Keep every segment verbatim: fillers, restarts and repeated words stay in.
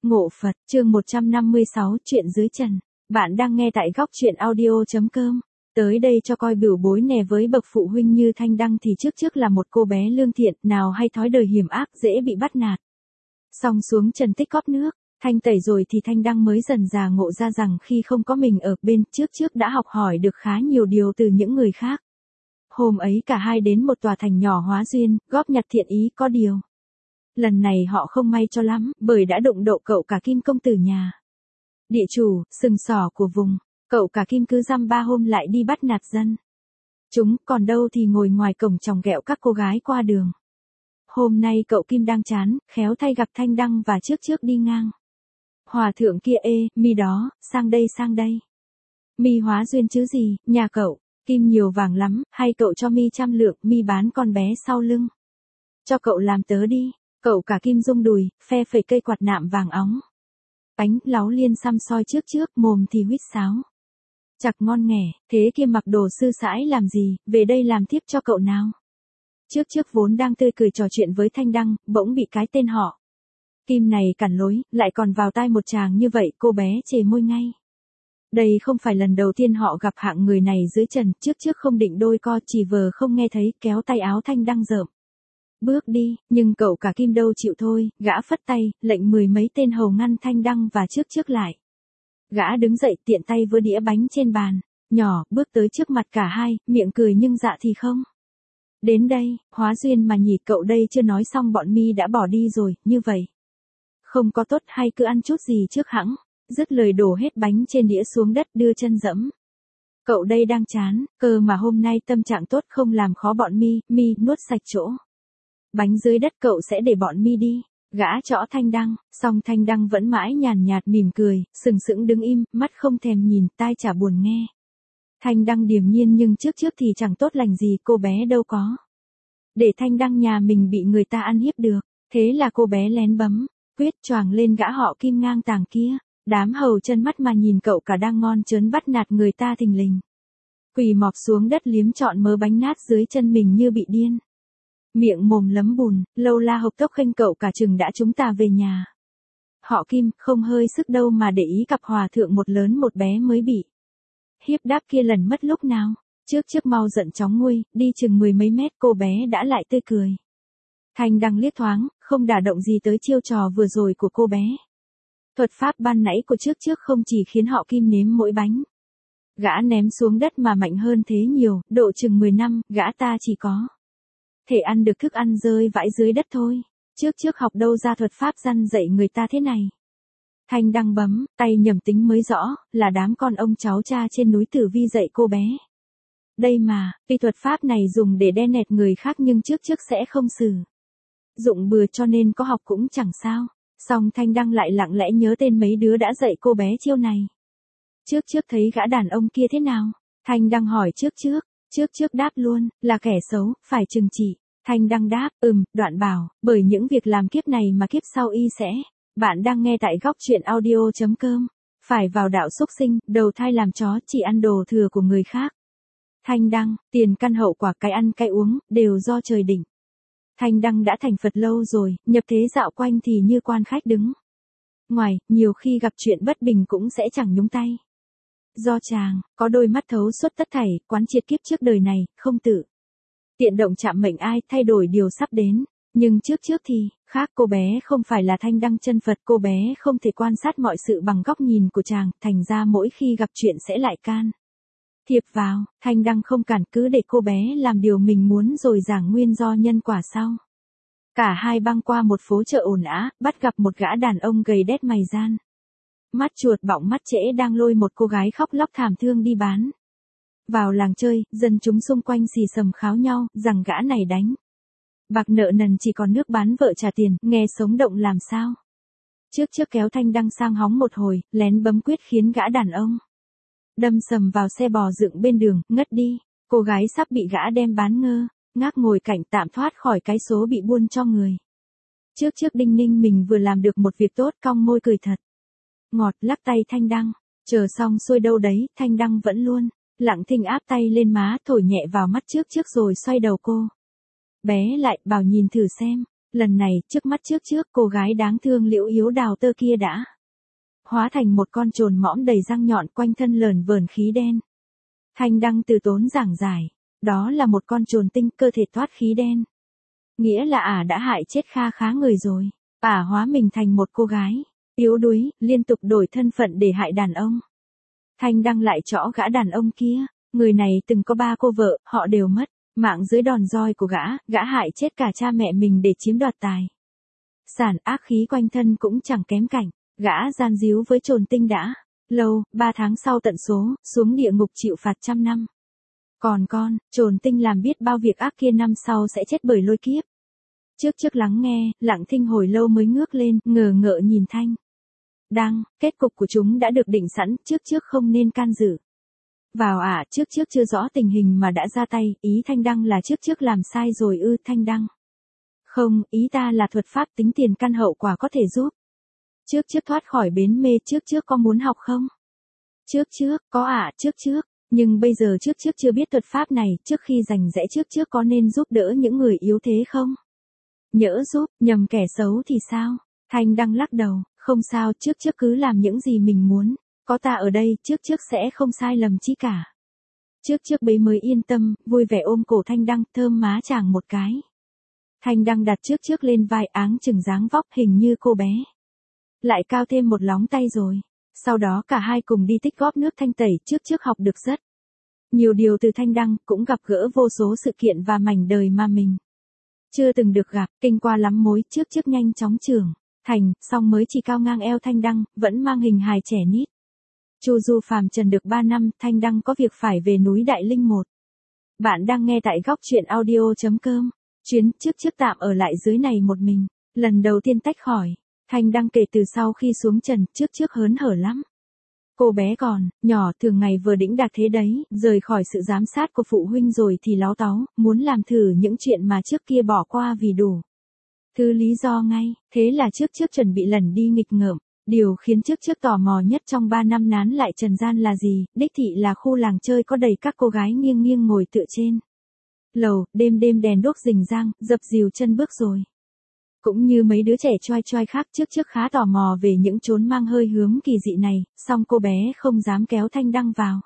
Ngộ Phật, chương một trăm năm mươi sáu, chuyện dưới trần. Bạn đang nghe tại góc truyện audio.com. Tới đây cho coi bửu bối nè, với bậc phụ huynh như Thanh Đăng thì trước trước là một cô bé lương thiện, nào hay thói đời hiểm ác, dễ bị bắt nạt. Xong xuống trần tích cóp nước, thanh tẩy rồi thì Thanh Đăng mới dần dà ngộ ra rằng khi không có mình ở bên, trước trước đã học hỏi được khá nhiều điều từ những người khác. Hôm ấy cả hai đến một tòa thành nhỏ hóa duyên, góp nhặt thiện ý, có điều. Lần này họ không may cho lắm, bởi đã đụng độ cậu cả Kim công tử nhà địa chủ, sừng sỏ của vùng. Cậu cả Kim cứ dăm ba hôm lại đi bắt nạt dân chúng, còn đâu thì ngồi ngoài cổng chòng ghẹo các cô gái qua đường. Hôm nay cậu Kim đang chán, khéo thay gặp Thanh Đăng và trước trước đi ngang. Hòa thượng kia: ê, mi đó, sang đây sang đây. Mi hóa duyên chứ gì, nhà cậu Kim nhiều vàng lắm, hay cậu cho mi trăm lượng, mi bán con bé sau lưng cho cậu làm tớ đi. Cậu cả Kim rung đùi, phe phẩy cây quạt nạm vàng óng ánh, láu liên xăm soi trước trước, mồm thì huýt sáo. Chặt ngon nghẻ, thế kia mặc đồ sư sãi làm gì, về đây làm tiếp cho cậu nào. Trước trước vốn đang tươi cười trò chuyện với Thanh Đăng, bỗng bị cái tên họ Kim này cản lối, lại còn vào tai một chàng như vậy, cô bé chề môi ngay. Đây không phải lần đầu tiên họ gặp hạng người này dưới trần, trước trước không định đôi co, chỉ vờ không nghe thấy, kéo tay áo Thanh Đăng rợm bước đi, nhưng cậu cả Kim đâu chịu thôi, gã phất tay, lệnh mười mấy tên hầu ngăn Thanh Đăng và trước trước lại. Gã đứng dậy, tiện tay vơ đĩa bánh trên bàn nhỏ, bước tới trước mặt cả hai, miệng cười nhưng dạ thì không. Đến đây, hóa duyên mà nhỉ, cậu đây chưa nói xong bọn mi đã bỏ đi rồi, như vậy không có tốt, hay cứ ăn chút gì trước hẵng. Dứt lời đổ hết bánh trên đĩa xuống đất, đưa chân dẫm. Cậu đây đang chán, cơ mà hôm nay tâm trạng tốt, không làm khó bọn mi, mi nuốt sạch chỗ bánh dưới đất, cậu sẽ để bọn mi đi. Gã trõ Thanh Đăng, song Thanh Đăng vẫn mãi nhàn nhạt mỉm cười, sừng sững đứng im, mắt không thèm nhìn, tai chả buồn nghe. Thanh Đăng điềm nhiên nhưng trước trước thì chẳng tốt lành gì, cô bé đâu có để Thanh Đăng nhà mình bị người ta ăn hiếp được. Thế là cô bé lén bấm quyết choàng lên gã họ Kim ngang tàng kia. Đám hầu chân mắt mà nhìn cậu cả đang ngon chớn bắt nạt người ta thình lình quỳ mọp xuống đất liếm trọn mớ bánh nát dưới chân mình như bị điên. Miệng mồm lấm bùn, lâu la hộc tốc khênh cậu cả chừng đã chúng ta về nhà. Họ Kim không hơi sức đâu mà để ý cặp hòa thượng một lớn một bé mới bị hiếp đáp kia lần mất lúc nào. Trước trước mau giận chóng nguôi, đi chừng mười mấy mét cô bé đã lại tươi cười. Thanh Đăng liếc thoáng, không đả động gì tới chiêu trò vừa rồi của cô bé. Thuật pháp ban nãy của trước trước không chỉ khiến họ Kim nếm mỗi bánh gã ném xuống đất mà mạnh hơn thế nhiều, độ chừng mười năm, gã ta chỉ có thể ăn được thức ăn rơi vãi dưới đất thôi. Trước trước học đâu ra thuật pháp răn dạy người ta thế này. Thanh Đăng bấm, tay nhầm tính mới rõ, là đám con ông cháu cha trên núi Tử Vi dạy cô bé. Đây mà, tuy thuật pháp này dùng để đe nẹt người khác nhưng trước trước sẽ không sử dụng bừa, cho nên có học cũng chẳng sao. Song Thanh Đăng lại lặng lẽ nhớ tên mấy đứa đã dạy cô bé chiêu này. Trước trước thấy gã đàn ông kia thế nào? Thanh Đăng hỏi trước trước. Trước trước đáp luôn, là kẻ xấu, phải trừng trị. Thanh Đăng đáp, ừm, đoạn bảo, bởi những việc làm kiếp này mà kiếp sau y sẽ. Bạn đang nghe tại góc truyện audio.com. Phải vào đạo xúc sinh, đầu thai làm chó, chỉ ăn đồ thừa của người khác. Thanh Đăng, tiền căn hậu quả, cái ăn cái uống, đều do trời định. Thanh Đăng đã thành Phật lâu rồi, nhập thế dạo quanh thì như quan khách đứng ngoài, nhiều khi gặp chuyện bất bình cũng sẽ chẳng nhúng tay. Do chàng có đôi mắt thấu suốt tất thảy, quán triệt kiếp trước đời này, không tự tiện động chạm mệnh ai, thay đổi điều sắp đến. Nhưng trước trước thì khác, cô bé không phải là Thanh Đăng chân Phật, cô bé không thể quan sát mọi sự bằng góc nhìn của chàng, thành ra mỗi khi gặp chuyện sẽ lại can thiệp vào. Thanh Đăng không cản, cứ để cô bé làm điều mình muốn rồi giảng nguyên do nhân quả sau. Cả hai băng qua một phố chợ ồn ào, bắt gặp một gã đàn ông gầy đét mày gian mắt chuột bọng mắt trễ đang lôi một cô gái khóc lóc thảm thương đi bán. Vào làng chơi, dân chúng xung quanh xì xầm kháo nhau, rằng gã này đánh bạc nợ nần chỉ còn nước bán vợ trả tiền, nghe sống động làm sao. Trước trước kéo Thanh Đăng sang hóng một hồi, lén bấm quyết khiến gã đàn ông đâm sầm vào xe bò dựng bên đường, ngất đi. Cô gái sắp bị gã đem bán ngơ ngác ngồi cạnh tạm thoát khỏi cái số bị buôn cho người. Trước trước đinh ninh mình vừa làm được một việc tốt, cong môi cười thật ngọt, lắc tay Thanh Đăng. Chờ xong xuôi đâu đấy, Thanh Đăng vẫn luôn lặng thinh áp tay lên má, thổi nhẹ vào mắt trước trước rồi xoay đầu cô bé lại, bảo nhìn thử xem. Lần này, trước mắt trước trước cô gái đáng thương liễu yếu đào tơ kia đã hóa thành một con trồn mõm đầy răng nhọn quanh thân lờn vờn khí đen. Thanh Đăng từ tốn giảng giải, đó là một con trồn tinh cơ thể toát khí đen. Nghĩa là ả đã hại chết kha khá người rồi, ả hóa mình thành một cô gái, yếu đuối, liên tục đổi thân phận để hại đàn ông. Thanh Đăng lại trõ gã đàn ông kia, người này từng có ba cô vợ, họ đều mất, mạng dưới đòn roi của gã, gã hại chết cả cha mẹ mình để chiếm đoạt tài sản, ác khí quanh thân cũng chẳng kém cạnh, gã gian díu với trồn tinh đã lâu, ba tháng sau tận số, xuống địa ngục chịu phạt trăm năm. Còn con, trồn tinh làm biết bao việc ác kia năm sau sẽ chết bởi lôi kiếp. Trước trước lắng nghe, lặng thinh hồi lâu mới ngước lên, ngờ ngợ nhìn Thanh Đăng, kết cục của chúng đã được định sẵn, trước trước không nên can dự vào ả, à, trước trước chưa rõ tình hình mà đã ra tay, ý Thanh Đăng là trước trước làm sai rồi ư. Thanh Đăng: Không, ý ta là thuật pháp tính tiền căn hậu quả có thể giúp trước trước thoát khỏi bến mê, trước trước có muốn học không? Trước trước, có ạ, à, trước trước, nhưng bây giờ trước trước chưa biết thuật pháp này, trước khi rành rẽ trước trước có nên giúp đỡ những người yếu thế không? Nhỡ giúp, nhầm kẻ xấu thì sao? Thanh Đăng lắc đầu, không sao, trước trước cứ làm những gì mình muốn, có ta ở đây, trước trước sẽ không sai lầm chi cả. Trước trước bấy mới yên tâm, vui vẻ ôm cổ Thanh Đăng, thơm má chàng một cái. Thanh Đăng đặt trước trước lên vai, áng chừng dáng vóc hình như cô bé lại cao thêm một lóng tay rồi. Sau đó cả hai cùng đi tích góp nước thanh tẩy, trước trước học được rất nhiều điều từ Thanh Đăng, cũng gặp gỡ vô số sự kiện và mảnh đời mà mình chưa từng được gặp, kinh qua lắm mối, trước trước nhanh chóng trưởng thành, song mới chỉ cao ngang eo Thanh Đăng, vẫn mang hình hài trẻ nít. Chu du phàm trần được ba năm, Thanh Đăng có việc phải về núi Đại Linh một. Bạn đang nghe tại góc truyện audio.com. Chuyến trước trước tạm ở lại dưới này một mình, lần đầu tiên tách khỏi. Thanh Đăng kể từ sau khi xuống trần, trước trước hớn hở lắm. Cô bé còn nhỏ, thường ngày vừa đĩnh đạc thế đấy, rời khỏi sự giám sát của phụ huynh rồi thì láu táu, muốn làm thử những chuyện mà trước kia bỏ qua vì đủ thứ lý do ngay. Thế là trước trước chuẩn bị lần đi nghịch ngợm. Điều khiến trước trước tò mò nhất trong ba năm nán lại trần gian là gì? Đích thị là khu làng chơi có đầy các cô gái nghiêng nghiêng ngồi tựa trên lầu, đêm đêm đèn đuốc rình rang, dập dìu chân bước rồi. Cũng như mấy đứa trẻ choai choai khác, trước trước khá tò mò về những chốn mang hơi hướng kỳ dị này, song cô bé không dám kéo Thanh Đăng vào.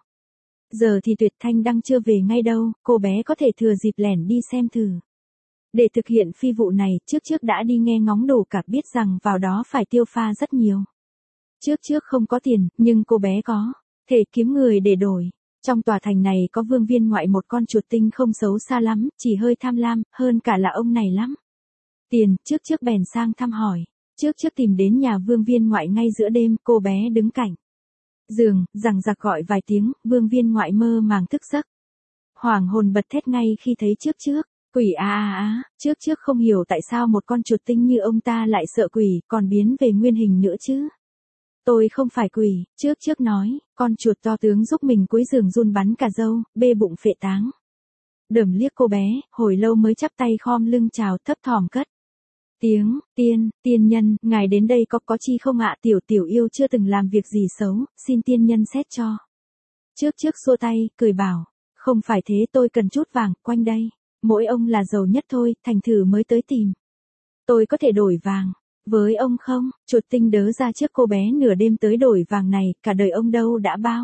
Giờ thì tuyệt, Thanh Đăng chưa về ngay đâu, cô bé có thể thừa dịp lẻn đi xem thử. Để thực hiện phi vụ này, trước trước đã đi nghe ngóng đủ cả, biết rằng vào đó phải tiêu pha rất nhiều. Trước trước không có tiền, nhưng cô bé có thể kiếm người để đổi. Trong tòa thành này có vương viên ngoại, một con chuột tinh không xấu xa lắm, chỉ hơi tham lam, hơn cả là ông này lắm. Tiền, trước trước bèn sang thăm hỏi. Trước trước tìm đến nhà vương viên ngoại ngay giữa đêm, cô bé đứng cạnh giường, rằng giặc gọi vài tiếng, vương viên ngoại mơ màng thức giấc. Hoàng hồn bật thét ngay khi thấy trước trước. Quỷ à à à, trước trước không hiểu tại sao một con chuột tinh như ông ta lại sợ quỷ, còn biến về nguyên hình nữa chứ. Tôi không phải quỷ, trước trước nói, con chuột to tướng giúp mình cuối giường run bắn cả râu, bê bụng phệ táng. Đờm liếc cô bé, hồi lâu mới chắp tay khom lưng chào, thấp thỏm cất tiếng: Tiên, tiên nhân, ngài đến đây có có chi không ạ? Tiểu tiểu yêu chưa từng làm việc gì xấu, xin tiên nhân xét cho. Trước trước xua tay, cười bảo, không phải thế, tôi cần chút vàng, quanh đây mỗi ông là giàu nhất thôi, thành thử mới tới tìm. Tôi có thể đổi vàng với ông không? Chuột tinh đớ ra trước cô bé, nửa đêm tới đổi vàng này, cả đời ông đâu đã bao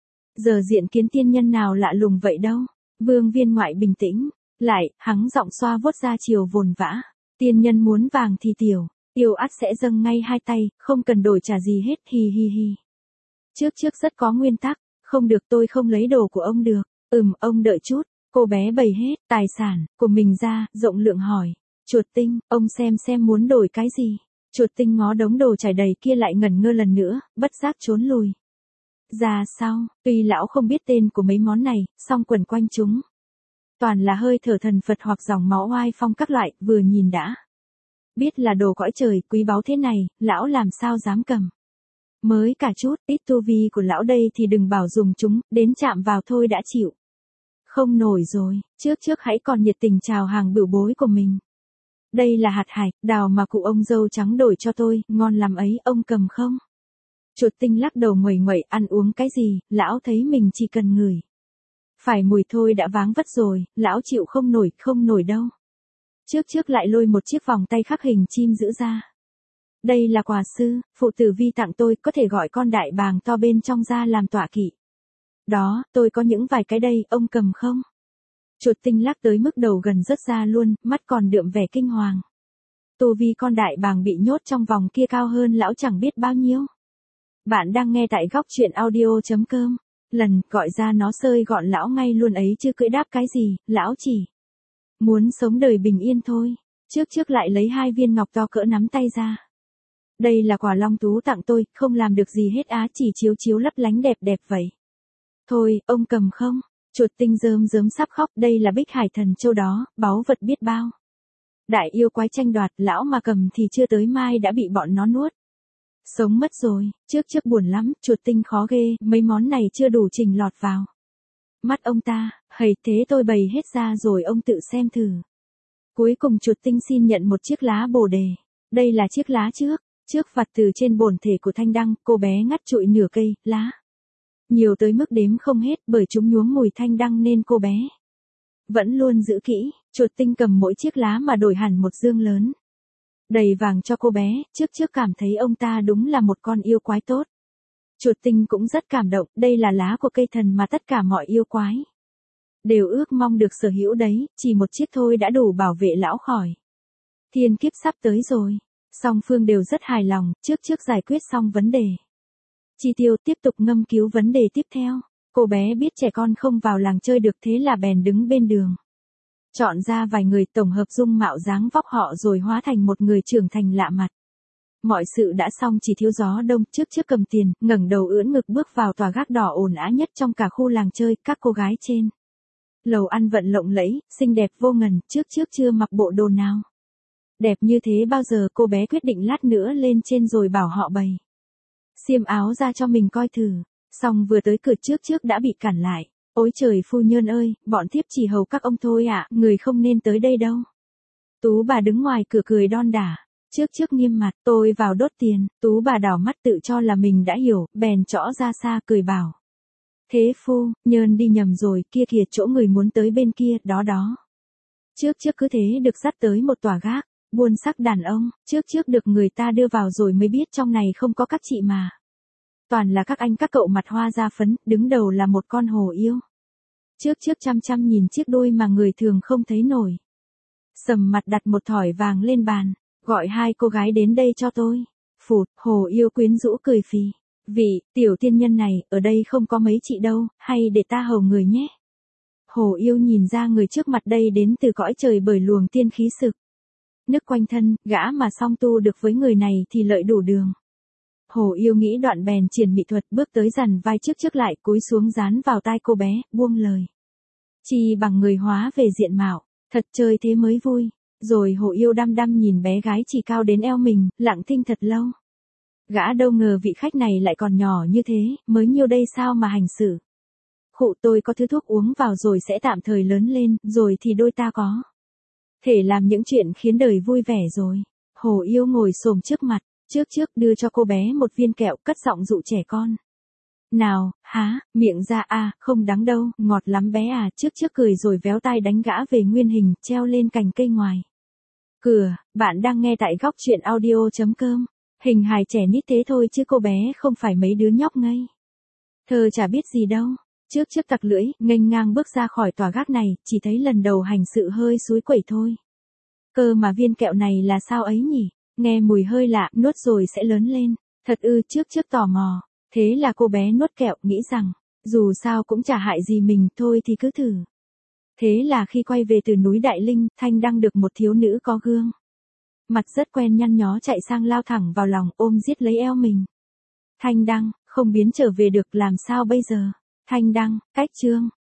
giờ diện kiến tiên nhân nào lạ lùng vậy đâu. Vương viên ngoại bình tĩnh lại, hắng giọng xoa vuốt da chiều vồn vã. Tiên nhân muốn vàng thì tiểu yêu ắt sẽ dâng ngay hai tay, không cần đổi trả gì hết, hi hi hi. Trước trước rất có nguyên tắc, không được, tôi không lấy đồ của ông được. Ừm, ông đợi chút. Cô bé bày hết tài sản của mình ra, rộng lượng hỏi. Chuột tinh, ông xem xem muốn đổi cái gì? Chuột tinh ngó đống đồ trải đầy kia lại ngẩn ngơ lần nữa, bất giác trốn lùi ra sau. Tuy lão không biết tên của mấy món này, song quần quanh chúng toàn là hơi thở thần Phật hoặc dòng máu oai phong các loại, vừa nhìn đã biết là đồ cõi trời, quý báu thế này, lão làm sao dám cầm. Mới cả chút ít tu vi của lão đây thì đừng bảo dùng chúng, đến chạm vào thôi đã chịu không nổi rồi. Trước trước hãy còn nhiệt tình chào hàng bửu bối của mình. Đây là hạt hải đào mà cụ ông dâu trắng đổi cho tôi, ngon lắm ấy, ông cầm không? Chuột tinh lắc đầu nguẩy nguẩy, ăn uống cái gì, lão thấy mình chỉ cần ngửi phải mùi thôi đã váng vất rồi, lão chịu không nổi, không nổi đâu. Trước trước lại lôi một chiếc vòng tay khắc hình chim giữ ra. Đây là quà sư, phụ tử Vi tặng tôi, có thể gọi con đại bàng to bên trong ra làm tọa kỵ. Đó, tôi có những vài cái đây, ông cầm không? Chuột tinh lắc tới mức đầu gần rớt ra luôn, mắt còn đượm vẻ kinh hoàng. Tu vi con đại bàng bị nhốt trong vòng kia cao hơn lão chẳng biết bao nhiêu. Bạn đang nghe tại góc truyện audio.com. Lần, gọi ra nó sơi gọn lão ngay luôn ấy chứ cưỡi đáp cái gì, lão chỉ muốn sống đời bình yên thôi. Trước trước lại lấy hai viên ngọc to cỡ nắm tay ra. Đây là quà Long Tú tặng tôi, không làm được gì hết á, chỉ chiếu chiếu lấp lánh đẹp đẹp vậy. Thôi, ông cầm không? Chuột tinh rơm rớm sắp khóc, đây là Bích Hải Thần Châu đó, báu vật biết bao. Đại yêu quái tranh đoạt, lão mà cầm thì chưa tới mai đã bị bọn nó nuốt. Sống mất rồi, trước trước buồn lắm, chuột tinh khó ghê, mấy món này chưa đủ trình lọt vào mắt ông ta, hầy thế tôi bày hết ra rồi ông tự xem thử. Cuối cùng chuột tinh xin nhận một chiếc lá bồ đề. Đây là chiếc lá trước, trước vặt từ trên bổn thể của Thanh Đăng, cô bé ngắt trụi nửa cây, lá. Nhiều tới mức đếm không hết bởi chúng nhuốm mùi thanh đăng nên cô bé vẫn luôn giữ kỹ. Chuột tinh cầm mỗi chiếc lá mà đổi hẳn một dương lớn. Đầy vàng cho cô bé, trước trước cảm thấy ông ta đúng là một con yêu quái tốt. Chuột tinh cũng rất cảm động, đây là lá của cây thần mà tất cả mọi yêu quái đều ước mong được sở hữu đấy, chỉ một chiếc thôi đã đủ bảo vệ lão khỏi thiên kiếp sắp tới rồi. Song phương đều rất hài lòng, trước trước giải quyết xong vấn đề chi tiêu, tiếp tục ngâm cứu vấn đề tiếp theo. Cô bé biết trẻ con không vào làng chơi được, thế là bèn đứng bên đường. Chọn ra vài người tổng hợp dung mạo dáng vóc họ rồi hóa thành một người trưởng thành lạ mặt. Mọi sự đã xong chỉ thiếu gió đông, trước trước cầm tiền, ngẩng đầu ưỡn ngực bước vào tòa gác đỏ ồn ào nhất trong cả khu làng chơi, các cô gái trên lầu ăn vận lộng lẫy, xinh đẹp vô ngần, trước trước chưa mặc bộ đồ nào đẹp như thế bao giờ. Cô bé quyết định lát nữa lên trên rồi bảo họ bày xiêm áo ra cho mình coi thử. Xong vừa tới cửa trước trước đã bị cản lại. Ôi trời phu nhân ơi, bọn thiếp chỉ hầu các ông thôi ạ, à, người không nên tới đây đâu. Tú bà đứng ngoài cửa cười đon đả. Trước trước nghiêm mặt, tôi vào đốt tiền. Tú bà đảo mắt tự cho là mình đã hiểu, bèn trõ ra xa cười bảo. Thế phu, nhơn đi nhầm rồi, kia kìa chỗ người muốn tới bên kia, đó đó. Trước trước cứ thế được dắt tới một tòa gác buôn sắc đàn ông, trước trước được người ta đưa vào rồi mới biết trong này không có các chị mà. Toàn là các anh các cậu mặt hoa da phấn, đứng đầu là một con hổ yêu. Trước trước chăm chăm nhìn chiếc đuôi mà người thường không thấy nổi. Sầm mặt đặt một thỏi vàng lên bàn, gọi hai cô gái đến đây cho tôi. Phụt, hổ yêu quyến rũ cười phì. Vị, tiểu tiên nhân này, ở đây không có mấy chị đâu, hay để ta hầu người nhé. Hổ yêu nhìn ra người trước mặt đây đến từ cõi trời bởi luồng tiên khí sực nức quanh thân, gã mà song tu được với người này thì lợi đủ đường. Hổ yêu nghĩ đoạn bèn triển mỹ thuật, bước tới dằn vai trước trước lại, cúi xuống dán vào tai cô bé, buông lời. Chi bằng người hóa về diện mạo, thật chơi thế mới vui. Rồi hổ yêu đăm đăm nhìn bé gái chỉ cao đến eo mình, lặng thinh thật lâu. Gã đâu ngờ vị khách này lại còn nhỏ như thế, mới nhiêu đây sao mà hành xử. Khụ, tôi có thứ thuốc uống vào rồi sẽ tạm thời lớn lên, rồi thì đôi ta có thể làm những chuyện khiến đời vui vẻ rồi. Hổ yêu ngồi xổm trước mặt, trước trước đưa cho cô bé một viên kẹo, cất giọng dụ trẻ con. Nào, há, miệng ra à, không đắng đâu, ngọt lắm bé à, trước trước cười rồi véo tai đánh gã về nguyên hình, treo lên cành cây ngoài cửa. Bạn đang nghe tại góc truyện audio.com. Hình hài trẻ nít thế thôi chứ cô bé không phải mấy đứa nhóc ngây thơ chả biết gì đâu. Trước trước tặc lưỡi, nghênh ngang bước ra khỏi tòa gác này, chỉ thấy lần đầu hành sự hơi suối quẩy thôi. Cơ mà viên kẹo này là sao ấy nhỉ? Nghe mùi hơi lạ, nuốt rồi sẽ lớn lên. Thật ư, trước trước tò mò. Thế là cô bé nuốt kẹo, nghĩ rằng, dù sao cũng chả hại gì mình, thôi thì cứ thử. Thế là khi quay về từ núi Đại Linh, Thanh Đăng được một thiếu nữ có gương mặt rất quen nhăn nhó chạy sang lao thẳng vào lòng, ôm giết lấy eo mình. Thanh Đăng, không biến trở về được, làm sao bây giờ? Thanh Đăng, cách chương.